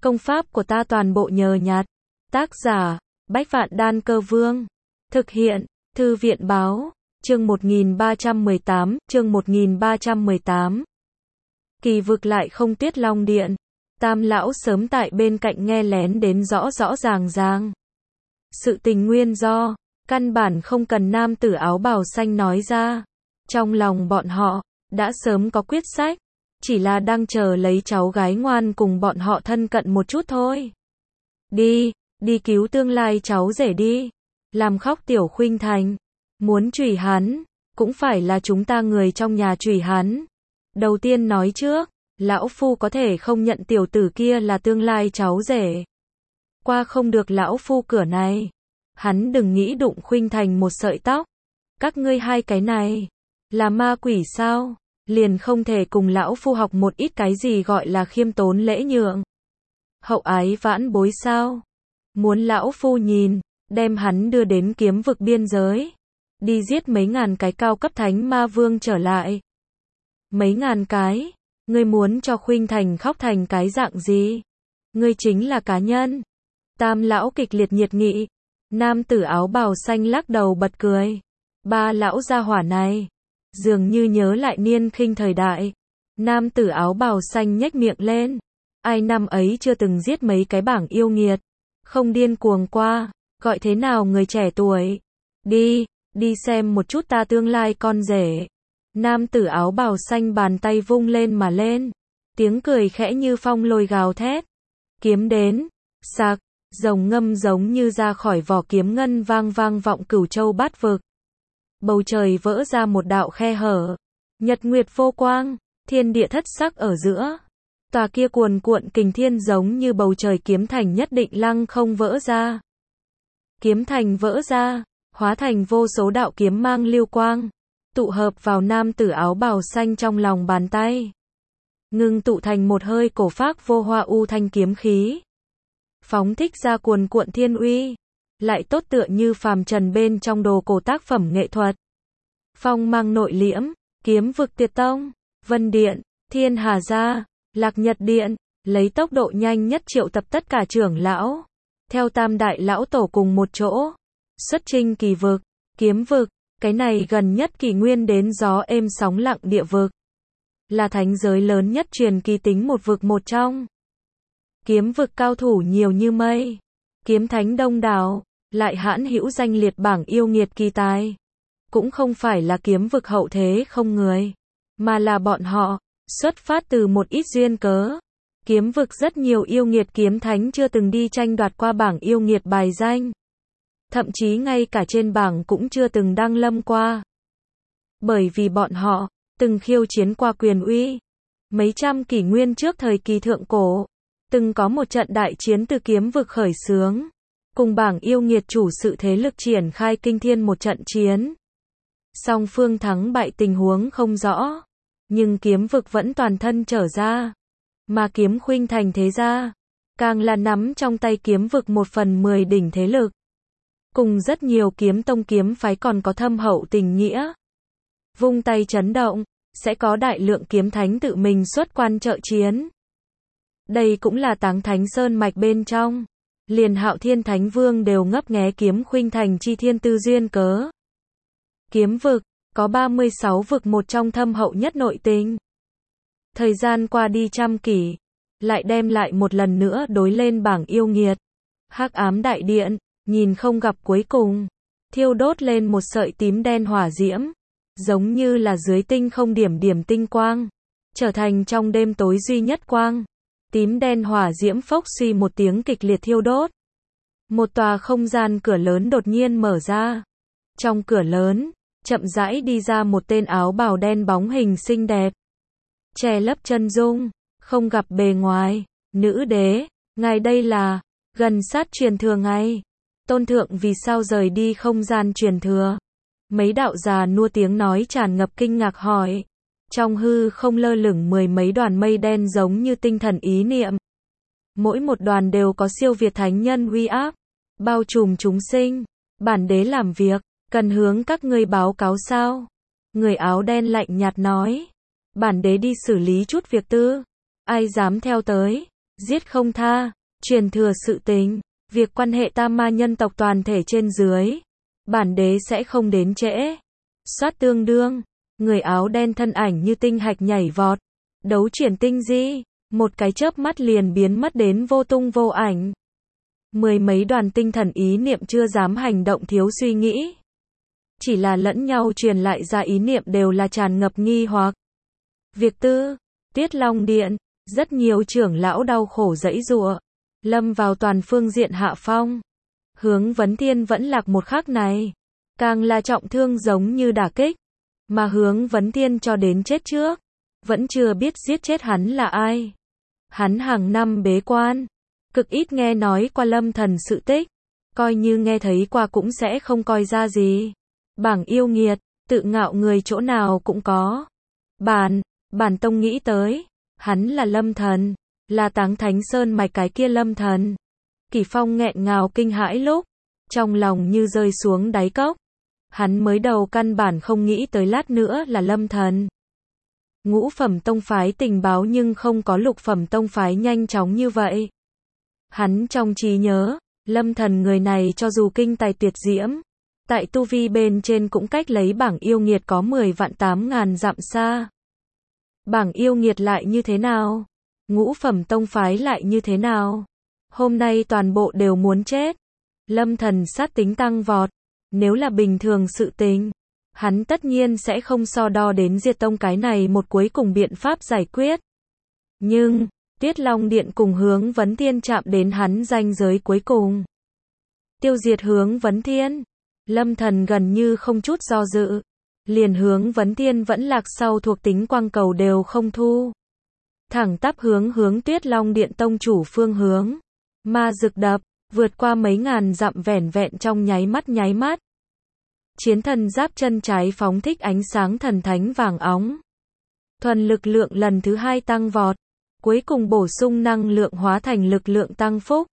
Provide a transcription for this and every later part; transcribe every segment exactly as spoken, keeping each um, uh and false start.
Công pháp của ta toàn bộ nhờ nhặt. Tác giả, Bách Vạn Đan Cơ Vương. Thực hiện, Thư viện báo, chương một nghìn ba trăm mười tám, chương một nghìn ba trăm mười tám. Kỳ vực lại không Tuyết Long Điện. Tam lão sớm tại bên cạnh nghe lén đến rõ rõ ràng ràng. Sự tình nguyên do, căn bản không cần nam tử áo bào xanh nói ra. Trong lòng bọn họ, đã sớm có quyết sách. Chỉ là đang chờ lấy cháu gái ngoan cùng bọn họ thân cận một chút thôi. Đi, đi cứu tương lai cháu rể đi. Làm khóc tiểu Khuynh Thành. Muốn trùy hắn, cũng phải là chúng ta người trong nhà trùy hắn. Đầu tiên nói trước, lão phu có thể không nhận tiểu tử kia là tương lai cháu rể. Qua không được lão phu cửa này. Hắn đừng nghĩ đụng Khuynh Thành một sợi tóc. Các ngươi hai cái này, là ma quỷ sao? Liền không thể cùng lão phu học một ít cái gì gọi là khiêm tốn lễ nhượng. Hậu ái vãn bối sao? Muốn lão phu nhìn, đem hắn đưa đến kiếm vực biên giới. Đi giết mấy ngàn cái cao cấp thánh ma vương trở lại. Mấy ngàn cái? Ngươi muốn cho Khuynh Thành khóc thành cái dạng gì? Ngươi chính là cá nhân. Tam lão kịch liệt nhiệt nghị. Nam tử áo bào xanh lắc đầu bật cười. Ba lão gia hỏa này, dường như nhớ lại niên khinh thời đại. Nam tử áo bào xanh nhếch miệng lên. Ai năm ấy chưa từng giết mấy cái bảng yêu nghiệt. Không điên cuồng qua, gọi thế nào người trẻ tuổi. Đi, đi xem một chút ta tương lai con rể. Nam tử áo bào xanh bàn tay vung lên mà lên. Tiếng cười khẽ như phong lôi gào thét. Kiếm đến, sạc, rồng ngâm giống như ra khỏi vỏ kiếm ngân vang vang vọng cửu châu bát vực. Bầu trời vỡ ra một đạo khe hở. Nhật nguyệt vô quang, thiên địa thất sắc ở giữa. Tòa kia cuồn cuộn kình thiên giống như bầu trời kiếm thành nhất định lăng không vỡ ra. Kiếm thành vỡ ra, hóa thành vô số đạo kiếm mang lưu quang. Tụ hợp vào nam tử áo bào xanh trong lòng bàn tay. Ngưng tụ thành một hơi cổ phác vô hoa u thanh kiếm khí. Phóng thích ra cuồn cuộn thiên uy. Lại tốt tựa như phàm trần bên trong đồ cổ tác phẩm nghệ thuật. Phong mang nội liễm, kiếm vực Tiệt Tông, Vân Điện, Thiên Hà Gia, Lạc Nhật Điện, lấy tốc độ nhanh nhất triệu tập tất cả trưởng lão. Theo tam đại lão tổ cùng một chỗ. Xuất chinh kỳ vực, kiếm vực, cái này gần nhất kỷ nguyên đến gió êm sóng lặng địa vực. Là thánh giới lớn nhất truyền kỳ tính một vực một trong. Kiếm vực cao thủ nhiều như mây. Kiếm thánh đông đảo, lại hãn hữu danh liệt bảng yêu nghiệt kỳ tài. Cũng không phải là kiếm vực hậu thế không người, mà là bọn họ, xuất phát từ một ít duyên cớ. Kiếm vực rất nhiều yêu nghiệt kiếm thánh chưa từng đi tranh đoạt qua bảng yêu nghiệt bài danh. Thậm chí ngay cả trên bảng cũng chưa từng đăng lâm qua. Bởi vì bọn họ, từng khiêu chiến qua quyền uy. Mấy trăm kỷ nguyên trước thời kỳ thượng cổ, từng có một trận đại chiến từ kiếm vực khởi xướng. Cùng bảng yêu nghiệt chủ sự thế lực triển khai kinh thiên một trận chiến. Song phương thắng bại tình huống không rõ. Nhưng kiếm vực vẫn toàn thân trở ra. Mà kiếm Khuynh Thành thế gia, càng là nắm trong tay kiếm vực một phần mười đỉnh thế lực. Cùng rất nhiều kiếm tông kiếm phái còn có thâm hậu tình nghĩa. Vung tay chấn động, sẽ có đại lượng kiếm thánh tự mình xuất quan trợ chiến. Đây cũng là Táng Thánh Sơn mạch bên trong. Liền Hạo Thiên Thánh Vương đều ngấp nghé kiếm Khuynh Thành chi thiên tư duyên cớ. Kiếm vực, có ba mươi sáu vực một trong thâm hậu nhất nội tình. Thời gian qua đi trăm kỷ, lại đem lại một lần nữa đối lên bảng yêu nghiệt. Hắc ám đại điện, nhìn không gặp cuối cùng. Thiêu đốt lên một sợi tím đen hỏa diễm. Giống như là dưới tinh không điểm điểm tinh quang. Trở thành trong đêm tối duy nhất quang. Tím đen hỏa diễm phốc suy một tiếng kịch liệt thiêu đốt. Một tòa không gian cửa lớn đột nhiên mở ra. Trong cửa lớn, chậm rãi đi ra một tên áo bào đen bóng hình xinh đẹp. Che lấp chân dung, không gặp bề ngoài. Nữ đế, ngài đây là, gần sát truyền thừa ngay. Tôn thượng vì sao rời đi không gian truyền thừa? Mấy đạo già nua tiếng nói tràn ngập kinh ngạc hỏi. Trong hư không lơ lửng mười mấy đoàn mây đen giống như tinh thần ý niệm. Mỗi một đoàn đều có siêu việt thánh nhân uy áp, bao trùm chúng sinh. Bản đế làm việc, cần hướng các ngươi báo cáo sao? Người áo đen lạnh nhạt nói. Bản đế đi xử lý chút việc tư. Ai dám theo tới? giết không tha, truyền thừa sự tình, việc quan hệ tam ma nhân tộc toàn thể trên dưới, bản đế sẽ không đến trễ. Soát tương đương, người áo đen thân ảnh như tinh hạch nhảy vọt, đấu chuyển tinh di, một cái chớp mắt liền biến mất đến vô tung vô ảnh. Mười mấy đoàn tinh thần ý niệm chưa dám hành động thiếu suy nghĩ, chỉ là lẫn nhau truyền lại ra ý niệm đều là tràn ngập nghi hoặc. Việc tư, Tiết Long Điện, rất nhiều trưởng lão đau khổ giãy giụa, lâm vào toàn phương diện hạ phong. Hướng Vấn Thiên vẫn lạc một khắc này, càng là trọng thương giống như đả kích, mà Hướng Vấn Thiên cho đến chết trước, vẫn chưa biết giết chết hắn là ai. Hắn hàng năm bế quan, cực ít nghe nói qua Lâm Thần sự tích, coi như nghe thấy qua cũng sẽ không coi ra gì. Bảng yêu nghiệt, tự ngạo người chỗ nào cũng có. Bản, bản tông nghĩ tới, hắn là Lâm Thần, là Táng Thánh Sơn mạch cái kia Lâm Thần. Kỷ Phong nghẹn ngào kinh hãi lúc, trong lòng như rơi xuống đáy cốc. Hắn mới đầu căn bản không nghĩ tới lát nữa là Lâm Thần. Ngũ phẩm tông phái tình báo nhưng không có lục phẩm tông phái nhanh chóng như vậy. Hắn trong trí nhớ, Lâm Thần người này cho dù kinh tài tuyệt diễm, tại tu vi bên trên cũng cách lấy bảng yêu nghiệt có mười vạn tám ngàn dặm xa. Bảng yêu nghiệt lại như thế nào? Ngũ phẩm tông phái lại như thế nào? Hôm nay toàn bộ đều muốn chết. Lâm Thần sát tính tăng vọt. Nếu là bình thường sự tình, hắn tất nhiên sẽ không so đo đến diệt tông cái này một cuối cùng biện pháp giải quyết. Nhưng, Tiết Long Điện cùng Hướng Vấn Thiên chạm đến hắn ranh giới cuối cùng. Tiêu diệt Hướng Vấn Thiên. Lâm Thần gần như không chút do dự. Liền Hướng Vấn Thiên vẫn lạc sau thuộc tính quang cầu đều không thu. Thẳng tắp hướng hướng Tuyết Long Điện tông chủ phương hướng. Ma rực đập, vượt qua mấy ngàn dặm vẻn vẹn trong nháy mắt nháy mắt. Chiến thần giáp chân trái phóng thích ánh sáng thần thánh vàng óng. Thuần lực lượng lần thứ hai tăng vọt. Cuối cùng bổ sung năng lượng hóa thành lực lượng tăng phúc.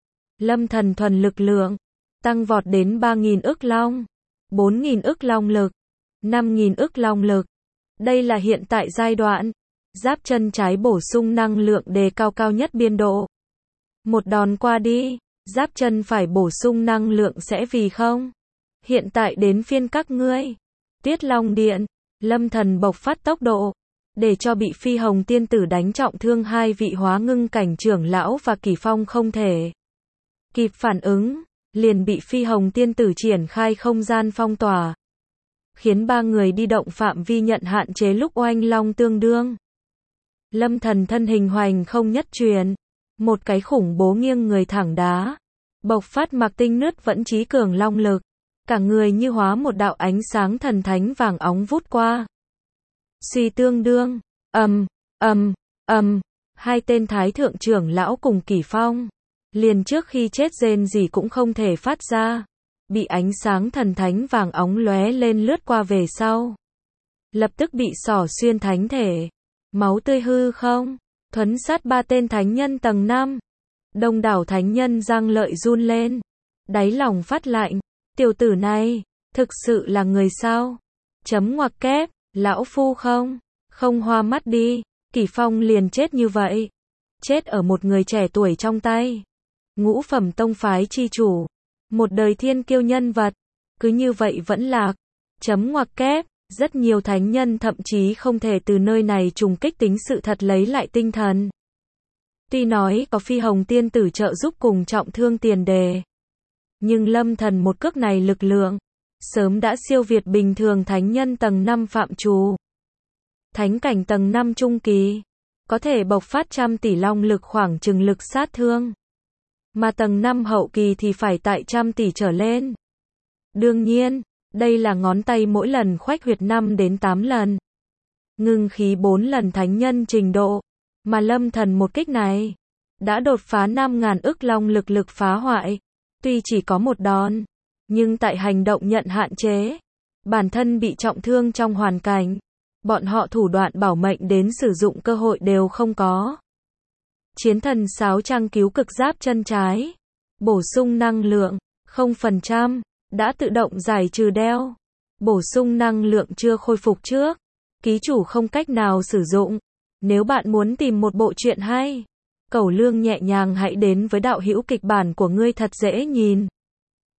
Lâm Thần thuần lực lượng tăng vọt đến ba nghìn ức long, bốn nghìn ức long lực, năm nghìn ức long lực. Đây là hiện tại giai đoạn. Giáp chân trái bổ sung năng lượng đề cao cao nhất biên độ. Một đòn qua đi, giáp chân phải bổ sung năng lượng sẽ vì không. Hiện tại đến phiên các ngươi. Tiết Long Điện, Lâm Thần bộc phát tốc độ, để cho bị Phi Hồng Tiên Tử đánh trọng thương hai vị hóa ngưng cảnh trưởng lão và Kỷ Phong không thể kịp phản ứng, liền bị Phi Hồng Tiên Tử triển khai không gian phong tỏa, khiến ba người đi động phạm vi nhận hạn chế lúc oanh long tương đương. Lâm Thần thân hình hoành không nhất truyền, một cái khủng bố nghiêng người thẳng đá, bộc phát mặc tinh nứt vẫn trí cường long lực, cả người như hóa một đạo ánh sáng thần thánh vàng óng vút qua. Suy tương đương, ầm, ầm, ầm, hai tên thái thượng trưởng lão cùng Kỷ Phong, liền trước khi chết rên gì cũng không thể phát ra, bị ánh sáng thần thánh vàng óng lóe lên lướt qua về sau, lập tức bị xỏ xuyên thánh thể. Máu tươi hư không, thuấn sát ba tên thánh nhân tầng năm. Đông đảo thánh nhân răng lợi run lên, đáy lòng phát lạnh, tiểu tử này, thực sự là người sao? Chấm ngoặc kép, lão phu không, không hoa mắt đi, Kỷ Phong liền chết như vậy. Chết ở một người trẻ tuổi trong tay. Ngũ phẩm tông phái chi chủ, một đời thiên kiêu nhân vật, cứ như vậy vẫn lạc. Chấm ngoặc kép. Rất nhiều thánh nhân thậm chí không thể từ nơi này trùng kích tính sự thật lấy lại tinh thần. Tuy nói có Phi Hồng Tiên Tử trợ giúp cùng trọng thương tiền đề, nhưng Lâm Thần một cước này lực lượng, sớm đã siêu việt bình thường thánh nhân tầng năm phạm trù. Thánh cảnh tầng năm trung kỳ, có thể bộc phát trăm tỷ long lực khoảng chừng lực sát thương. Mà tầng năm hậu kỳ thì phải tại trăm tỷ trở lên. Đương nhiên, đây là ngón tay mỗi lần khoách huyệt năm đến tám lần. Ngưng khí bốn lần thánh nhân trình độ. Mà Lâm Thần một kích này, đã đột phá năm ngàn ức long lực lực phá hoại. Tuy chỉ có một đòn, nhưng tại hành động nhận hạn chế. Bản thân bị trọng thương trong hoàn cảnh. Bọn họ thủ đoạn bảo mệnh đến sử dụng cơ hội đều không có. Chiến thần sáo trang cứu cực giáp chân trái. Bổ sung năng lượng, không phần trăm. Đã tự động giải trừ đeo. Bổ sung năng lượng chưa khôi phục trước. Ký chủ không cách nào sử dụng. Nếu bạn muốn tìm một bộ truyện hay, Cẩu Lương nhẹ nhàng hãy đến với đạo hữu kịch bản của ngươi thật dễ nhìn.